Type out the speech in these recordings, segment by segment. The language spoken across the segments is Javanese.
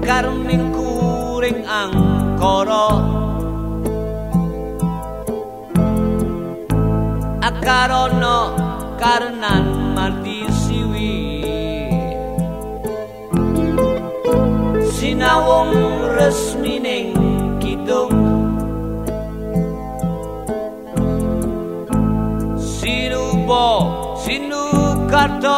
karming kuring angkara akarono karenan mati siwi sinawung resmining kidung sinubo sinukarto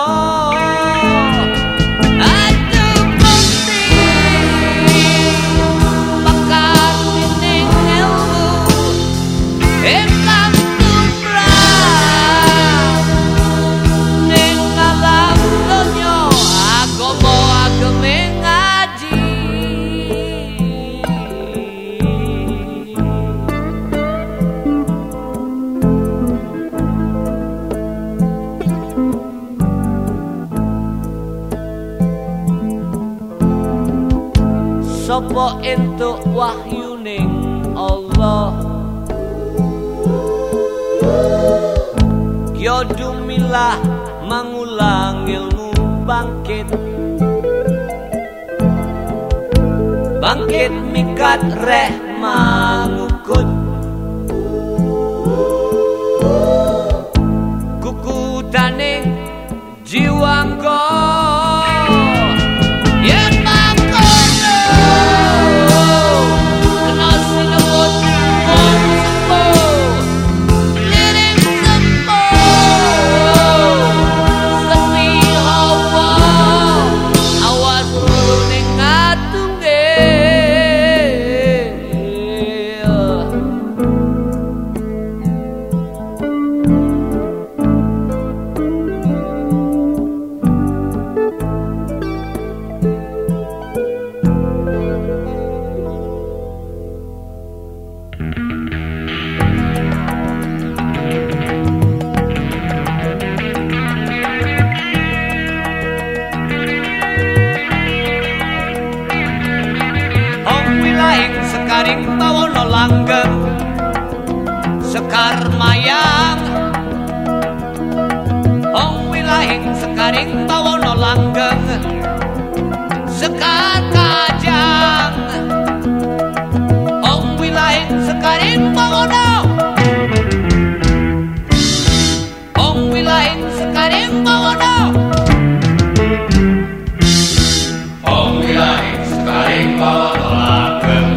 Sopo entuk wahyuning Allah Kyo dumilah mangulang ilmu bangkit Bangkit mikat reh mangukut Kuku taning jiwangko Sekaring bawono langgeng sekar mayang Ong wilahing sekaring bawono langgeng sekar kajang Ong wilahing sekaring bawono Ong wilahing sekaring bawono Ong wilahing sekaring bawono langgeng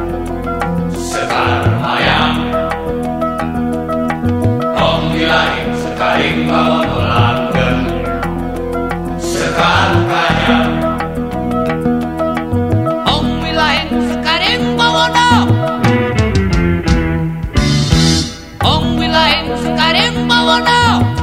sekaring bawono langgeng sekar kajang Ong wilahing sekaring bawono Ong wilahing sekaring bawono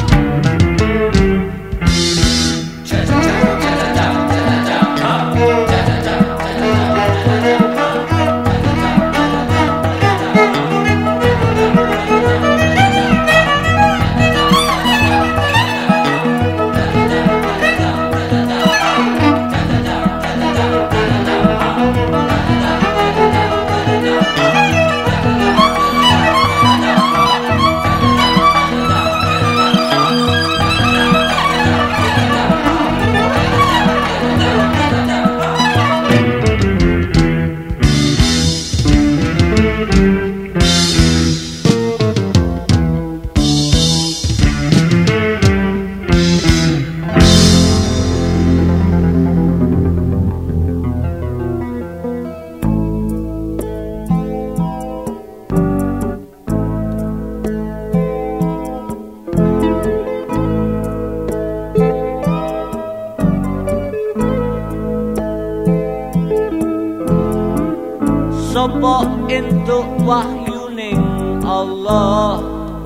Sopo entuk wahyuning Allah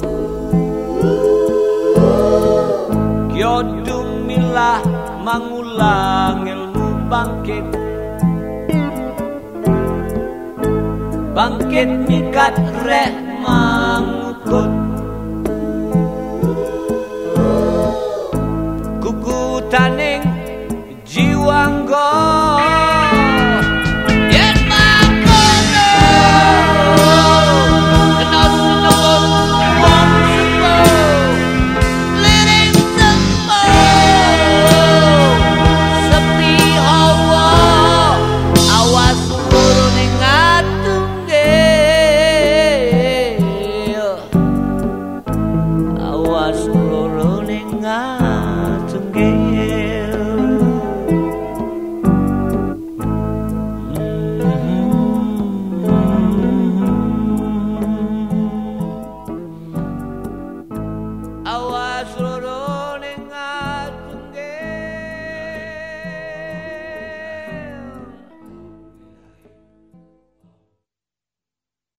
Kyo dumilah mangulang ilmu bangkit Bangkit mikat reh mangukut Kuku taning jiwanggo